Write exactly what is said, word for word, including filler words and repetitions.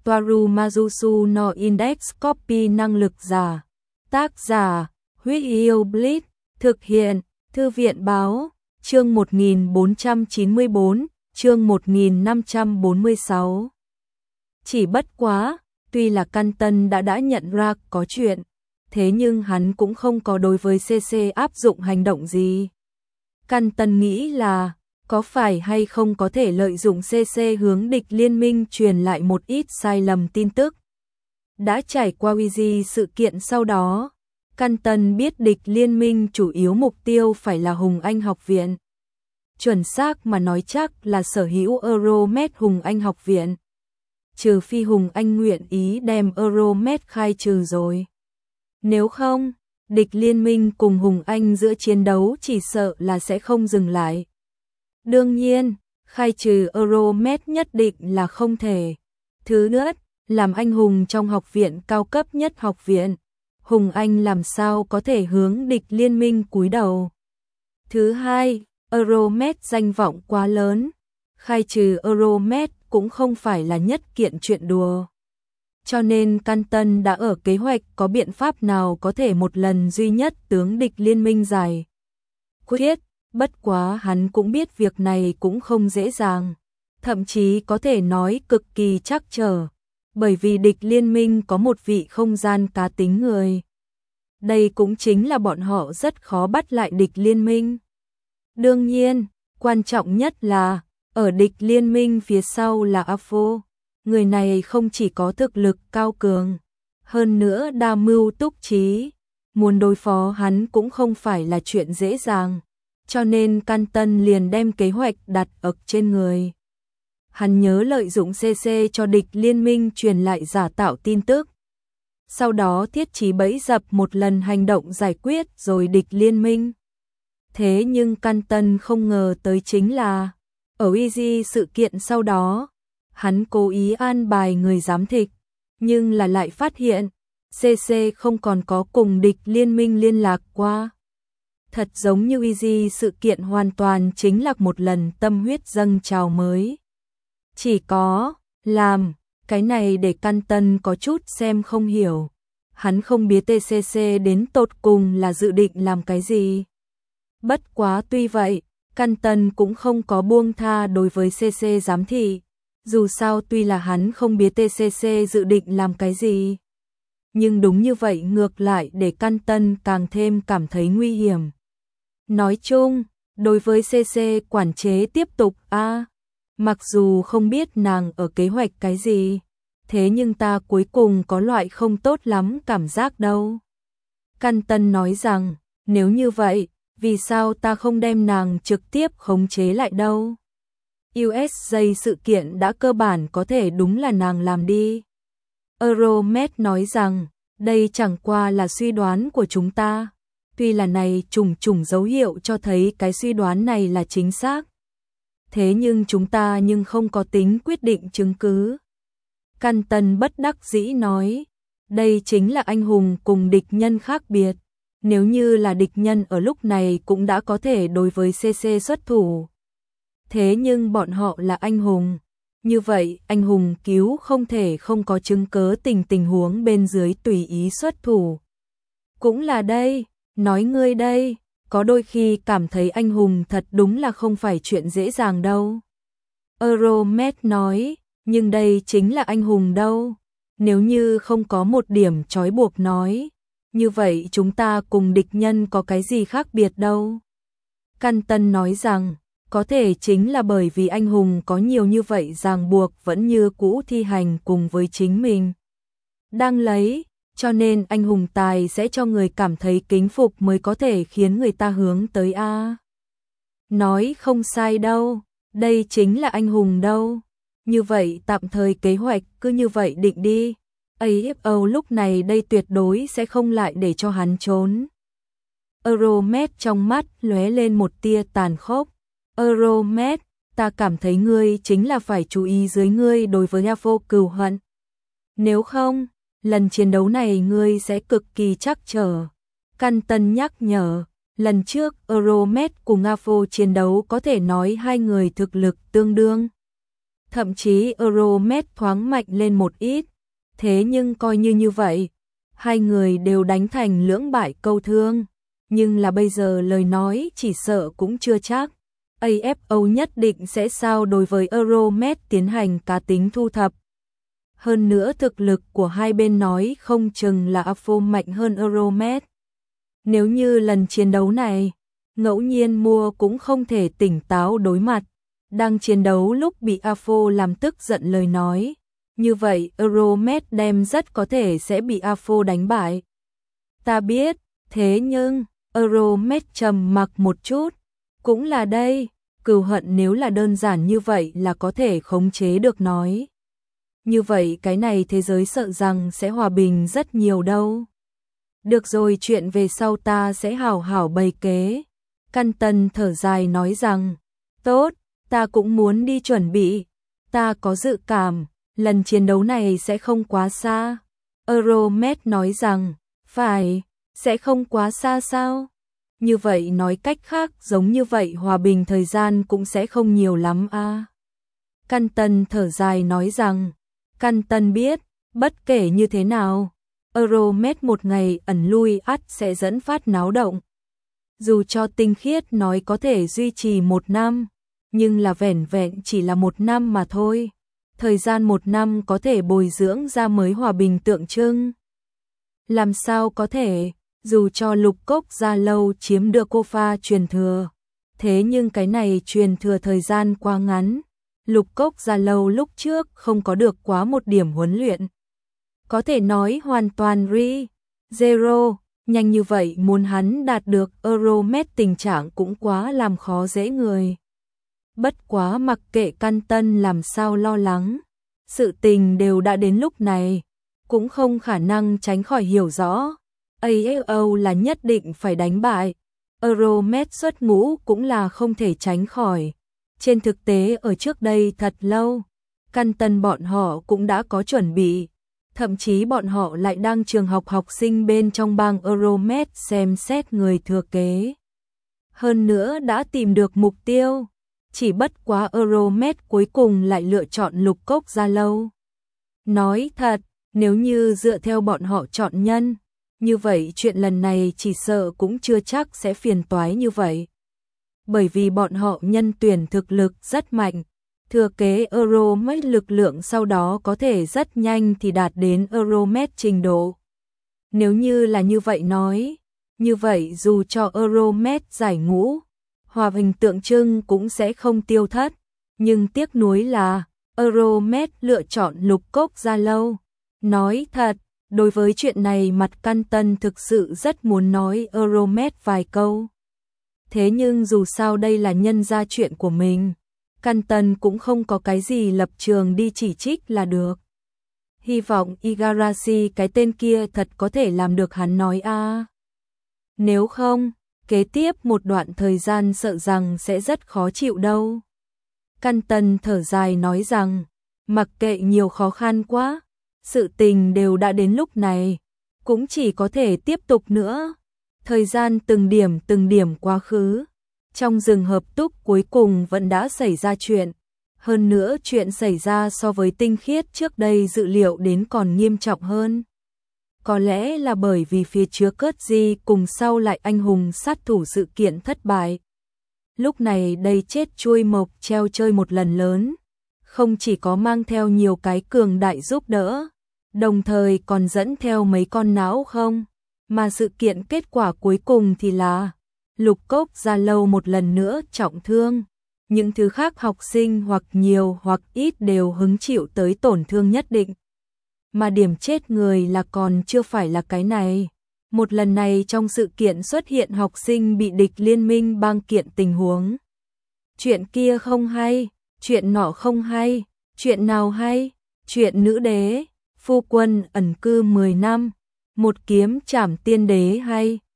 Toaru Majusu no Index Copy năng lực giả. Tác giả, Huyết Yêu Blitz, thực hiện, Thư viện Báo, chương một nghìn bốn trăm chín mươi bốn, chương một nghìn năm trăm bốn mươi sáu. Chỉ bất quá, tuy là Căn Tân đã đã nhận ra có chuyện, thế nhưng hắn cũng không có đối với xê xê áp dụng hành động gì. Căn Tân nghĩ là, có phải hay không có thể lợi dụng xê xê hướng địch liên minh truyền lại một ít sai lầm tin tức. Đã trải qua Uzi sự kiện sau đó, Căn Tân biết địch liên minh chủ yếu mục tiêu phải là Hùng Anh học viện. Chuẩn xác mà nói chắc là sở hữu Euromed Hùng Anh học viện. Trừ phi Hùng Anh nguyện ý đem Euromed khai trừ rồi. Nếu không, địch liên minh cùng Hùng Anh giữa chiến đấu chỉ sợ là sẽ không dừng lại. Đương nhiên, khai trừ Euromed nhất định là không thể. Thứ nữa, làm anh hùng trong học viện cao cấp nhất học viện, Hùng Anh làm sao có thể hướng địch liên minh cúi đầu. Thứ hai, Euromed danh vọng quá lớn, khai trừ Euromed cũng không phải là nhất kiện chuyện đùa. Cho nên Căn Tân đã ở kế hoạch có biện pháp nào có thể một lần duy nhất tướng địch liên minh giải quyết. Bất quá hắn cũng biết việc này cũng không dễ dàng, thậm chí có thể nói cực kỳ trắc trở, bởi vì địch liên minh có một vị không gian cá tính người. Đây cũng chính là bọn họ rất khó bắt lại địch liên minh. Đương nhiên, quan trọng nhất là, ở địch liên minh phía sau là a ép o, người này không chỉ có thực lực cao cường, hơn nữa đa mưu túc trí, muốn đối phó hắn cũng không phải là chuyện dễ dàng. Cho nên Căn Tân liền đem kế hoạch đặt ở trên người. Hắn nhớ lợi dụng xê xê cho địch liên minh truyền lại giả tạo tin tức. Sau đó thiết trí bẫy dập một lần hành động giải quyết rồi địch liên minh. Thế nhưng Căn Tân không ngờ tới chính là, ở Uzi sự kiện sau đó, hắn cố ý an bài người giám thị, nhưng là lại phát hiện, xê xê không còn có cùng địch liên minh liên lạc qua. Thật giống như Uzi sự kiện hoàn toàn chính là một lần tâm huyết dâng trào mới. Chỉ có, làm, cái này để Căn Tân có chút xem không hiểu. Hắn không biết tê xê xê đến tột cùng là dự định làm cái gì. Bất quá tuy vậy, Căn Tân cũng không có buông tha đối với xê xê giám thị. Dù sao tuy là hắn không biết tê xê xê dự định làm cái gì. Nhưng đúng như vậy ngược lại để Căn Tân càng thêm cảm thấy nguy hiểm. Nói chung, đối với xê xê quản chế tiếp tục a à, mặc dù không biết nàng ở kế hoạch cái gì, thế nhưng ta cuối cùng có loại không tốt lắm cảm giác đâu. Căn Tân nói rằng, nếu như vậy, vì sao ta không đem nàng trực tiếp khống chế lại đâu? u ét giây sự kiện đã cơ bản có thể đúng là nàng làm đi. Euromed nói rằng, đây chẳng qua là suy đoán của chúng ta. Tuy là này trùng trùng dấu hiệu cho thấy cái suy đoán này là chính xác. Thế nhưng chúng ta nhưng không có tính quyết định chứng cứ. Căn Tân bất đắc dĩ nói, đây chính là anh hùng cùng địch nhân khác biệt. Nếu như là địch nhân ở lúc này cũng đã có thể đối với xê xê xuất thủ. Thế nhưng bọn họ là anh hùng. Như vậy anh hùng cứu không thể không có chứng cớ tình tình huống bên dưới tùy ý xuất thủ. Cũng là đây. Nói ngươi đây, có đôi khi cảm thấy anh hùng thật đúng là không phải chuyện dễ dàng đâu. Euromed nói, nhưng đây chính là anh hùng đâu. Nếu như không có một điểm trói buộc nói, như vậy chúng ta cùng địch nhân có cái gì khác biệt đâu. Căn Tân nói rằng, có thể chính là bởi vì anh hùng có nhiều như vậy ràng buộc vẫn như cũ thi hành cùng với chính mình. Đang lấy. Cho nên anh hùng tài sẽ cho người cảm thấy kính phục mới có thể khiến người ta hướng tới a. Nói không sai đâu, đây chính là anh hùng đâu. Như vậy tạm thời kế hoạch cứ như vậy định đi. a ép o lúc này đây tuyệt đối sẽ không lại để cho hắn trốn. Euromed trong mắt lóe lên một tia tàn khốc. Euromed, ta cảm thấy ngươi chính là phải chú ý dưới ngươi đối với a ép o cừu hận. Nếu không, lần chiến đấu này ngươi sẽ cực kỳ trắc trở. Căn Tân nhắc nhở, lần trước Euromed cùng a ép o chiến đấu có thể nói hai người thực lực tương đương. thậm chí Euromed thoáng mạnh lên một ít. Thế nhưng coi như như vậy, hai người đều đánh thành lưỡng bại câu thương, nhưng là bây giờ lời nói chỉ sợ cũng chưa chắc. a ép o nhất định sẽ sao đối với Euromed tiến hành cá tính thu thập. Hơn nữa thực lực của hai bên nói không chừng là a ép o mạnh hơn Euromed. Nếu như lần chiến đấu này, ngẫu nhiên mua cũng không thể tỉnh táo đối mặt, đang chiến đấu lúc bị a ép o làm tức giận lời nói, như vậy Euromed đem rất có thể sẽ bị a ép o đánh bại. Ta biết, thế nhưng, Euromed trầm mặc một chút, cũng là đây, cừu hận nếu là đơn giản như vậy là có thể khống chế được nói. Như vậy cái này thế giới sợ rằng sẽ hòa bình rất nhiều đâu. Được rồi, chuyện về sau ta sẽ hảo hảo bày kế. Căn Tân thở dài nói rằng, tốt, ta cũng muốn đi chuẩn bị. Ta có dự cảm, lần chiến đấu này sẽ không quá xa. Euromed nói rằng, phải, sẽ không quá xa sao? Như vậy nói cách khác giống như vậy hòa bình thời gian cũng sẽ không nhiều lắm a. À. Căn Tân thở dài nói rằng, Căn Tân biết, bất kể như thế nào, Euromed một ngày ẩn lui ắt sẽ dẫn phát náo động. Dù cho tinh khiết nói có thể duy trì một năm, nhưng là vẻn vẹn chỉ là một năm mà thôi. Thời gian một năm có thể bồi dưỡng ra mới hòa bình tượng trưng. Làm sao có thể, dù cho Lục Cốc Gia Lâu chiếm được cô pha truyền thừa. Thế nhưng cái này truyền thừa thời gian quá ngắn. Lục Cốc Gia Lâu lúc trước không có được quá một điểm huấn luyện. Có thể nói hoàn toàn re, zero, nhanh như vậy muốn hắn đạt được Euromed tình trạng cũng quá làm khó dễ người. Bất quá mặc kệ Căn Tân làm sao lo lắng, sự tình đều đã đến lúc này, cũng không khả năng tránh khỏi hiểu rõ. a ép o là nhất định phải đánh bại, Euromed xuất ngũ cũng là không thể tránh khỏi. Trên thực tế ở trước đây thật lâu, Căn Tân bọn họ cũng đã có chuẩn bị, thậm chí bọn họ lại đang trường học học sinh bên trong bang Euromed xem xét người thừa kế. Hơn nữa đã tìm được mục tiêu, chỉ bất quá Euromed cuối cùng lại lựa chọn Lục Cốc Gia Lâu. Nói thật, nếu như dựa theo bọn họ chọn nhân, như vậy chuyện lần này chỉ sợ cũng chưa chắc sẽ phiền toái như vậy. Bởi vì bọn họ nhân tuyển thực lực rất mạnh, thừa kế Euromed lực lượng sau đó có thể rất nhanh thì đạt đến Euromed trình độ. Nếu như là như vậy nói, như vậy dù cho Euromed giải ngũ, hòa bình tượng trưng cũng sẽ không tiêu thất, nhưng tiếc nuối là Euromed lựa chọn Lục Cốc Gia Lâu. Nói thật, đối với chuyện này mặt Căn Tân thực sự rất muốn nói Euromed vài câu. Thế nhưng dù sao đây là nhân ra chuyện của mình, Căn Tân cũng không có cái gì lập trường đi chỉ trích là được. Hy vọng Igarashi cái tên kia thật có thể làm được hắn nói a. À. Nếu không, kế tiếp một đoạn thời gian sợ rằng sẽ rất khó chịu đâu. Căn Tân thở dài nói rằng, mặc kệ nhiều khó khăn quá, sự tình đều đã đến lúc này, cũng chỉ có thể tiếp tục nữa. Thời gian từng điểm từng điểm quá khứ, trong rừng hợp túc cuối cùng vẫn đã xảy ra chuyện. Hơn nữa chuyện xảy ra so với tinh khiết trước đây dự liệu đến còn nghiêm trọng hơn. Có lẽ là bởi vì phía trước Cớt Di cùng sau lại anh hùng sát thủ sự kiện thất bại. Lúc này đây chết chuôi mộc treo chơi một lần lớn, không chỉ có mang theo nhiều cái cường đại giúp đỡ, đồng thời còn dẫn theo mấy con não không, mà sự kiện kết quả cuối cùng thì là Lục Cốc Gia Lâu một lần nữa trọng thương. Những thứ khác học sinh hoặc nhiều hoặc ít đều hứng chịu tới tổn thương nhất định. Mà điểm chết người là còn chưa phải là cái này. Một lần này trong sự kiện xuất hiện học sinh bị địch liên minh bang kiện tình huống. Chuyện kia không hay, chuyện nọ không hay, chuyện nào hay, chuyện nữ đế, phu quân ẩn cư mười năm, một kiếm trảm tiên đế hay.